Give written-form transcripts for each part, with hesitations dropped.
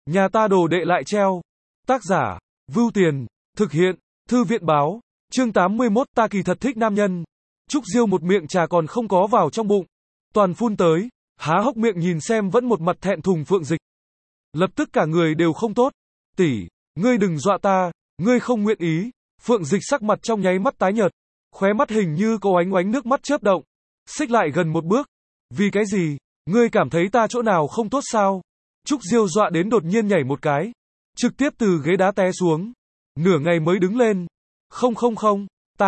Nhà ta đồ đệ lại treo. Tác giả, Vưu Tiền, thực hiện, Thư viện báo, chương 81, ta kỳ thật thích nam nhân. Trúc Diêu một miệng trà còn không có vào trong bụng, toàn phun tới, há hốc miệng nhìn xem vẫn một mặt thẹn thùng Phượng Dịch. Lập tức cả người đều không tốt. Tỷ, ngươi đừng dọa ta, ngươi không nguyện ý. Phượng Dịch sắc mặt trong nháy mắt tái nhợt, khóe mắt hình như có oánh oánh nước mắt chớp động, xích lại gần một bước. Vì cái gì? Ngươi cảm thấy ta chỗ nào không tốt sao? Trúc Diêu dọa đến đột nhiên nhảy một cái, trực tiếp từ ghế đá té xuống, nửa ngày mới đứng lên. Không,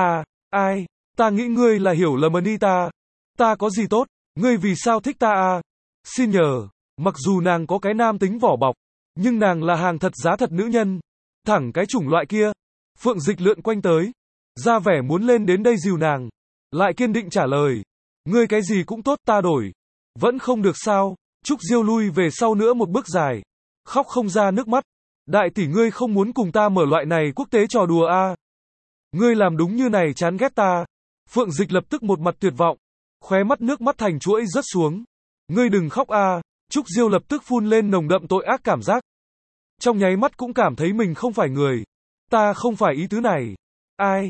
ai, ta nghĩ ngươi là hiểu lầm Anita. Ta có gì tốt, ngươi vì sao thích ta à? Xin nhờ, mặc dù nàng có cái nam tính vỏ bọc, nhưng nàng là hàng thật giá thật nữ nhân, thẳng cái chủng loại kia. Phượng Dịch lượn quanh tới, ra vẻ muốn lên đến đây dìu nàng, lại kiên định trả lời, ngươi cái gì cũng tốt, ta đổi. Vẫn không được sao? Trúc Diêu lui về sau nữa một bước dài, khóc không ra nước mắt. Đại tỷ, ngươi không muốn cùng ta mở loại này quốc tế trò đùa à? Ngươi làm đúng như này chán ghét ta. Phượng Dịch lập tức một mặt tuyệt vọng, khóe mắt nước mắt thành chuỗi rớt xuống. Ngươi đừng khóc à? Trúc Diêu lập tức phun lên nồng đậm tội ác cảm giác, trong nháy mắt cũng cảm thấy mình không phải người. Ta không phải ý tứ này. Ai,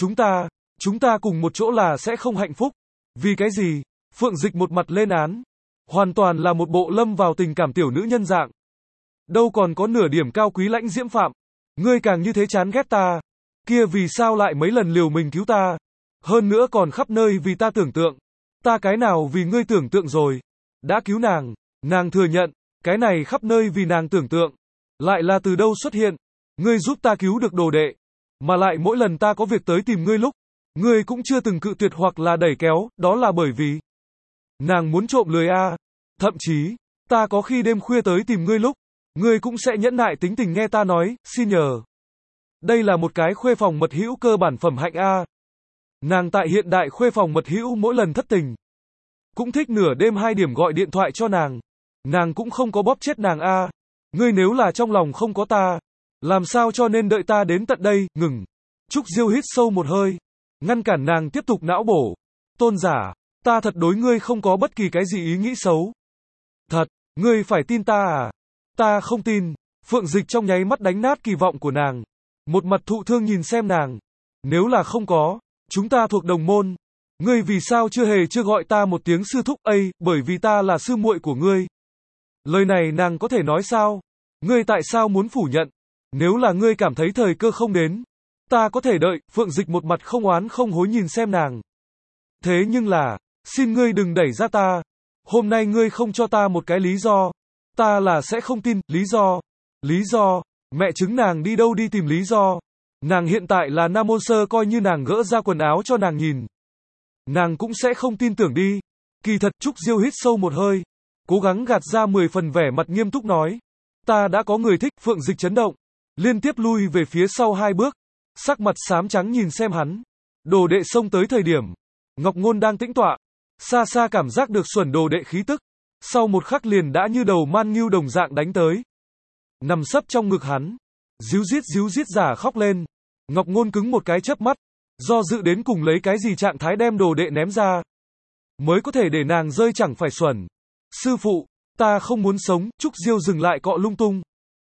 chúng ta cùng một chỗ là sẽ không hạnh phúc. Vì cái gì? Phượng Dịch một mặt lên án, hoàn toàn là một bộ lâm vào tình cảm tiểu nữ nhân dạng, đâu còn có nửa điểm cao quý lãnh diễm phạm. Ngươi càng như thế chán ghét ta, kia vì sao lại mấy lần liều mình cứu ta, hơn nữa còn khắp nơi vì ta tưởng tượng. Ta cái nào vì ngươi tưởng tượng rồi? Đã cứu nàng, nàng thừa nhận, cái này khắp nơi vì nàng tưởng tượng, lại là từ đâu xuất hiện? Ngươi giúp ta cứu được đồ đệ, mà lại mỗi lần ta có việc tới tìm ngươi lúc, ngươi cũng chưa từng cự tuyệt hoặc là đẩy kéo, đó là bởi vì nàng muốn trộm lười à? Thậm chí, ta có khi đêm khuya tới tìm ngươi lúc, ngươi cũng sẽ nhẫn nại tính tình nghe ta nói, xin nhờ. Đây là một cái khuê phòng mật hữu cơ bản phẩm hạnh a. Nàng tại hiện đại khuê phòng mật hữu mỗi lần thất tình, cũng thích nửa đêm 2 điểm gọi điện thoại cho nàng cũng không có bóp chết nàng a. Ngươi nếu là trong lòng không có ta, làm sao cho nên đợi ta đến tận đây? Ngừng. Trúc Diêu hít sâu một hơi, ngăn cản nàng tiếp tục não bổ. Tôn giả, ta thật đối ngươi không có bất kỳ cái gì ý nghĩ xấu. Thật, ngươi phải tin ta à? Ta không tin. Phượng Dịch trong nháy mắt đánh nát kỳ vọng của nàng, một mặt thụ thương nhìn xem nàng. Nếu là không có, chúng ta thuộc đồng môn, ngươi vì sao chưa gọi ta một tiếng sư thúc ấy? Bởi vì ta là sư muội của ngươi. Lời này nàng có thể nói sao? Ngươi tại sao muốn phủ nhận? Nếu là ngươi cảm thấy thời cơ không đến, ta có thể đợi. Phượng Dịch một mặt không oán không hối nhìn xem nàng. Thế nhưng là, xin ngươi đừng đẩy ra ta. Hôm nay ngươi không cho ta một cái lý do, ta là sẽ không tin. Lý do, mẹ chứng nàng đi đâu đi tìm lý do. Nàng hiện tại là Nam Môn Sơ, coi như nàng gỡ ra quần áo cho nàng nhìn, nàng cũng sẽ không tin tưởng đi. Kỳ thật. Trúc Diêu hít sâu một hơi, cố gắng gạt ra 10 phần vẻ mặt nghiêm túc nói, ta đã có người thích. Phượng Dịch chấn động, liên tiếp lui về phía sau 2 bước, sắc mặt xám trắng nhìn xem hắn. Đồ đệ xông tới thời điểm, Ngọc Ngôn đang tĩnh tọa, xa xa cảm giác được xuẩn đồ đệ khí tức, sau một khắc liền đã như đầu man ngưu đồng dạng đánh tới, nằm sấp trong ngực hắn, díu dít giả khóc lên. Ngọc Ngôn cứng một cái chớp mắt, do dự đến cùng lấy cái gì trạng thái đem đồ đệ ném ra, mới có thể để nàng rơi chẳng phải xuẩn. Sư phụ, ta không muốn sống. Trúc Diêu dừng lại cọ lung tung,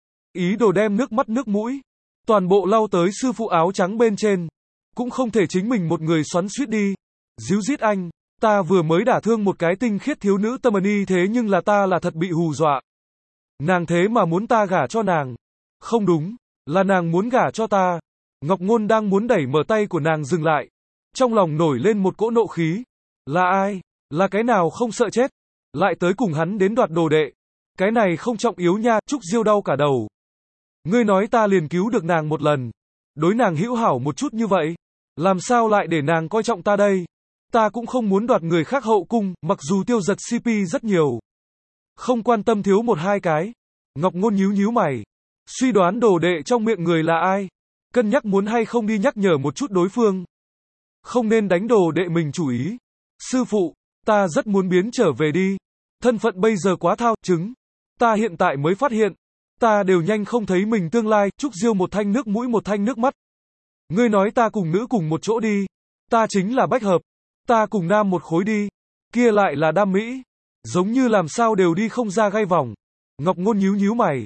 ý đồ đem nước mắt nước mũi toàn bộ lau tới sư phụ áo trắng bên trên, cũng không thể chính mình một người xoắn xuýt đi. Díu dít anh, ta vừa mới đả thương một cái tinh khiết thiếu nữ tâm ni, thế nhưng là ta là thật bị hù dọa. Nàng thế mà muốn ta gả cho nàng. Không đúng, là nàng muốn gả cho ta. Ngọc Ngôn đang muốn đẩy mở tay của nàng dừng lại, trong lòng nổi lên một cỗ nộ khí. Là ai? Là cái nào không sợ chết, lại tới cùng hắn đến đoạt đồ đệ? Cái này không trọng yếu nha. Trúc Diêu đau cả đầu. Ngươi nói ta liền cứu được nàng một lần, đối nàng hữu hảo một chút như vậy, làm sao lại để nàng coi trọng ta đây? Ta cũng không muốn đoạt người khác hậu cung, mặc dù tiêu giật CP rất nhiều, không quan tâm thiếu 1-2 cái. Ngọc Ngôn nhíu mày, suy đoán đồ đệ trong miệng người là ai, cân nhắc muốn hay không đi nhắc nhở một chút đối phương, không nên đánh đồ đệ mình chủ ý. Sư phụ, ta rất muốn biến trở về đi, thân phận bây giờ quá thao chứng, ta hiện tại mới phát hiện, ta đều nhanh không thấy mình tương lai. Trúc Diêu một thanh nước mũi một thanh nước mắt. Ngươi nói ta cùng nữ cùng một chỗ đi, ta chính là bách hợp. Ta cùng nam một khối đi, kia lại là đam mỹ, giống như làm sao đều đi không ra gai vòng. Ngọc Ngôn nhíu mày,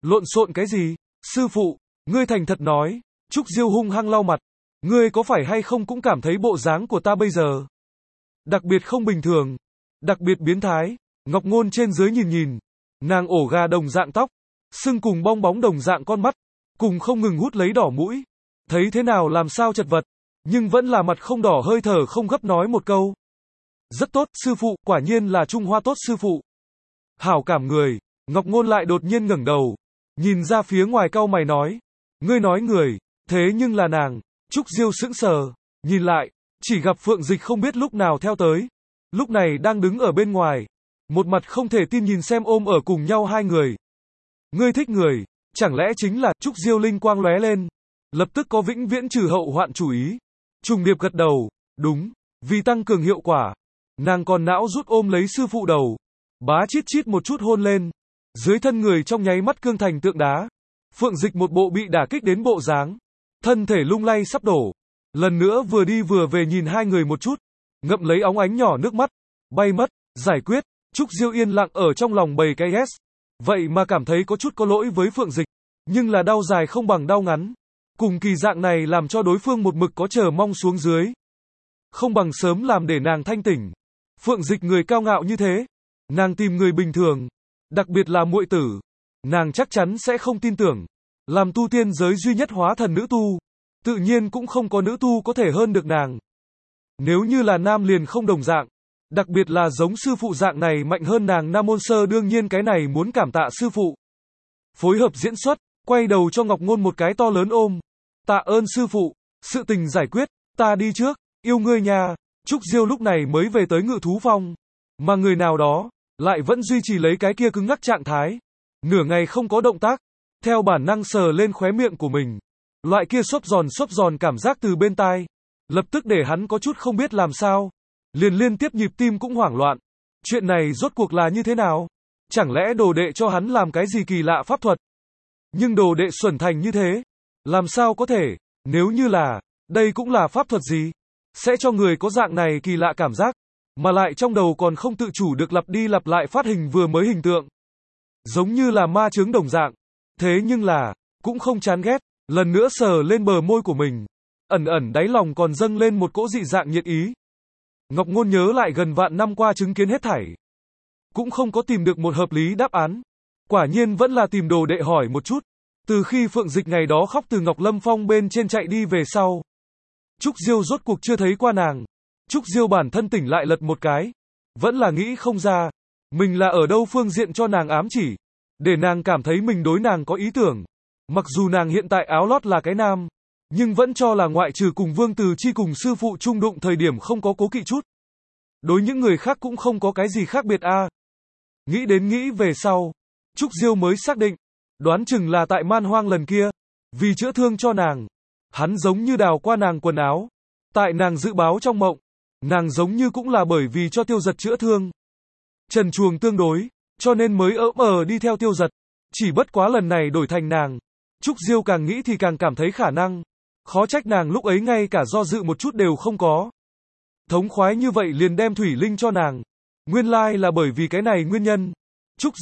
Lộn xộn cái gì? Sư phụ, ngươi thành thật nói. Trúc Diêu hung hăng lau mặt. Ngươi có phải hay không cũng cảm thấy bộ dáng của ta bây giờ đặc biệt không bình thường, đặc biệt biến thái. Ngọc Ngôn trên dưới nhìn nhìn, nàng ổ gà đồng dạng tóc, sưng cùng bong bóng đồng dạng con mắt, cùng không ngừng hút lấy đỏ mũi. Thấy thế nào làm sao chật vật, nhưng vẫn là mặt không đỏ hơi thở không gấp nói một câu. Rất tốt, sư phụ, quả nhiên là Trung Hoa tốt sư phụ. Hảo cảm người. Ngọc Ngôn lại đột nhiên ngẩng đầu, nhìn ra phía ngoài cau mày nói. Ngươi nói người, thế nhưng là nàng. Trúc Diêu sững sờ, nhìn lại, chỉ gặp Phượng Dịch không biết lúc nào theo tới. Lúc này đang đứng ở bên ngoài, một mặt không thể tin nhìn xem ôm ở cùng nhau hai người. Ngươi thích người, chẳng lẽ chính là. Trúc Diêu linh quang lóe lên, lập tức có vĩnh viễn trừ hậu hoạn chủ ý. Trùng điệp gật đầu, đúng, vì tăng cường hiệu quả, nàng còn não rút ôm lấy sư phụ đầu, bá chít chít một chút hôn lên. Dưới thân người trong nháy mắt cương thành tượng đá. Phượng Dịch một bộ bị đả kích đến bộ dáng, thân thể lung lay sắp đổ. Lần nữa vừa đi vừa về nhìn hai người một chút, ngậm lấy óng ánh nhỏ nước mắt, bay mất, giải quyết. Trúc Diêu yên lặng ở trong lòng bầy cái yes. Vậy mà cảm thấy có chút có lỗi với Phượng Dịch, nhưng là đau dài không bằng đau ngắn. Cùng kỳ dạng này làm cho đối phương một mực có chờ mong xuống dưới. Không bằng sớm làm để nàng thanh tỉnh. Phượng Dịch người cao ngạo như thế, nàng tìm người bình thường, đặc biệt là muội tử, nàng chắc chắn sẽ không tin tưởng. Làm tu tiên giới duy nhất hóa thần nữ tu, tự nhiên cũng không có nữ tu có thể hơn được nàng. Nếu như là nam liền không đồng dạng, đặc biệt là giống sư phụ dạng này mạnh hơn nàng Nam Môn Sơ, đương nhiên cái này muốn cảm tạ sư phụ. Phối hợp diễn xuất, quay đầu cho Ngọc Ngôn một cái to lớn ôm. Tạ ơn sư phụ, sự tình giải quyết, ta đi trước, yêu ngươi nha. Trúc Diêu lúc này mới về tới Ngự Thú Phong, mà người nào đó lại vẫn duy trì lấy cái kia cứng ngắc trạng thái, nửa ngày không có động tác, theo bản năng sờ lên khóe miệng của mình. Loại kia xốp giòn cảm giác từ bên tai, lập tức để hắn có chút không biết làm sao, liền liên tiếp nhịp tim cũng hoảng loạn. Chuyện này rốt cuộc là như thế nào? Chẳng lẽ đồ đệ cho hắn làm cái gì kỳ lạ pháp thuật? Nhưng đồ đệ xuẩn thành như thế, làm sao có thể? Nếu như là, đây cũng là pháp thuật gì? Sẽ cho người có dạng này kỳ lạ cảm giác, mà lại trong đầu còn không tự chủ được lặp đi lặp lại phát hình vừa mới hình tượng. Giống như là ma chướng đồng dạng. Thế nhưng là, cũng không chán ghét, lần nữa sờ lên bờ môi của mình. Ẩn ẩn đáy lòng còn dâng lên một cỗ dị dạng nhiệt ý. Ngọc Ngôn nhớ lại gần vạn năm qua chứng kiến hết thảy, cũng không có tìm được một hợp lý đáp án. Quả nhiên vẫn là tìm đồ đệ hỏi một chút. Từ khi Phượng Dịch ngày đó khóc từ Ngọc Lâm Phong bên trên chạy đi về sau, Trúc Diêu rốt cuộc chưa thấy qua nàng. Trúc Diêu bản thân tỉnh lại lật một cái, vẫn là nghĩ không ra, mình là ở đâu phương diện cho nàng ám chỉ, để nàng cảm thấy mình đối nàng có ý tưởng. Mặc dù nàng hiện tại áo lót là cái nam, nhưng vẫn cho là ngoại trừ cùng Vương Từ Chi cùng sư phụ chung đụng thời điểm không có cố kỵ chút. Đối những người khác cũng không có cái gì khác biệt a. Nghĩ đến nghĩ về sau, Trúc Diêu mới xác định, đoán chừng là tại Man Hoang lần kia, vì chữa thương cho nàng, hắn giống như đào qua nàng quần áo. Tại nàng dự báo trong mộng, nàng giống như cũng là bởi vì cho Tiêu Giật chữa thương. Trần truồng tương đối, cho nên mới đi theo Tiêu Giật. Chỉ bất quá lần này đổi thành nàng. Trúc Diêu càng nghĩ thì càng cảm thấy khả năng. Khó trách nàng lúc ấy ngay cả do dự một chút đều không có. Thống khoái như vậy liền đem thủy linh cho nàng. Nguyên lai là bởi vì cái này nguyên nhân. Trúc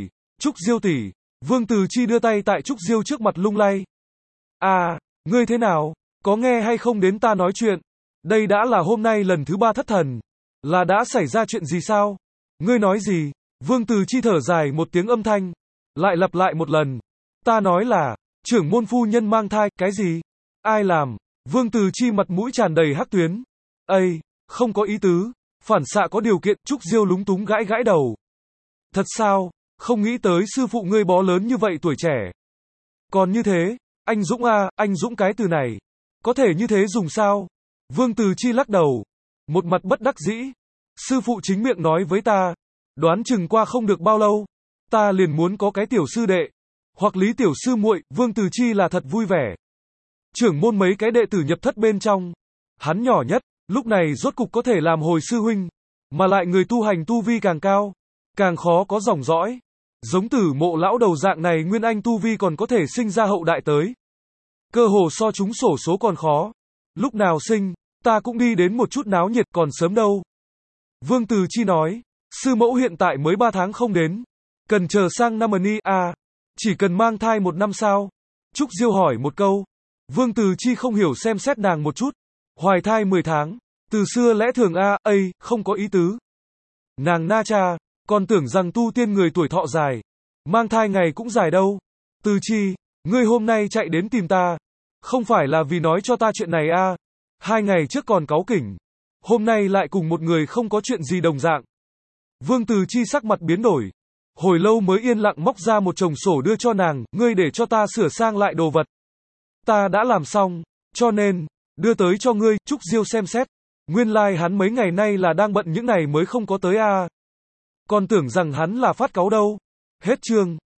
Diêu tỷ, Vương Từ Chi đưa tay tại Trúc Diêu trước mặt lung lay. À, ngươi thế nào? Có nghe hay không đến ta nói chuyện? Đây đã là hôm nay lần thứ 3 thất thần. Là đã xảy ra chuyện gì sao? Ngươi nói gì? Vương Từ Chi thở dài một tiếng âm thanh, lại lặp lại một lần. Ta nói là, trưởng môn phu nhân mang thai, cái gì? Ai làm? Vương Từ Chi mặt mũi tràn đầy hắc tuyến. Ây, không có ý tứ, phản xạ có điều kiện. Trúc Diêu lúng túng gãi gãi đầu. Thật sao? Không nghĩ tới sư phụ ngươi bó lớn như vậy tuổi trẻ. Còn như thế, anh Dũng a, anh Dũng cái từ này, có thể như thế dùng sao? Vương Từ Chi lắc đầu, một mặt bất đắc dĩ. Sư phụ chính miệng nói với ta, đoán chừng qua không được bao lâu, ta liền muốn có cái tiểu sư đệ, hoặc Lý tiểu sư muội. Vương Từ Chi là thật vui vẻ. Trưởng môn mấy cái đệ tử nhập thất bên trong, hắn nhỏ nhất, lúc này rốt cục có thể làm hồi sư huynh, mà lại người tu hành tu vi càng cao, càng khó có dòng dõi. Giống Tử Mộ lão đầu dạng này nguyên anh tu vi còn có thể sinh ra hậu đại tới. Cơ hồ so chúng xổ số còn khó. Lúc nào sinh, ta cũng đi đến một chút náo nhiệt, còn sớm đâu. Vương Từ Chi nói, sư mẫu hiện tại mới 3 tháng không đến, cần chờ sang năm ni a. Chỉ cần mang thai 1 năm sao? Trúc Diêu hỏi một câu. Vương Từ Chi không hiểu xem xét nàng một chút. Hoài thai 10 tháng. Từ xưa lẽ thường không có ý tứ. Nàng na cha, còn tưởng rằng tu tiên người tuổi thọ dài. Mang thai ngày cũng dài đâu. Từ Chi, ngươi hôm nay chạy đến tìm ta. Không phải là vì nói cho ta chuyện này 2 ngày trước còn cáu kỉnh. Hôm nay lại cùng một người không có chuyện gì đồng dạng. Vương Từ Chi sắc mặt biến đổi. Hồi lâu mới yên lặng móc ra một chồng sổ đưa cho nàng, ngươi để cho ta sửa sang lại đồ vật. Ta đã làm xong, cho nên, đưa tới cho ngươi. Trúc Diêu xem xét. Nguyên lai hắn mấy ngày nay là đang bận những này mới không có tới Còn tưởng rằng hắn là phát cáu đâu. Hết chương.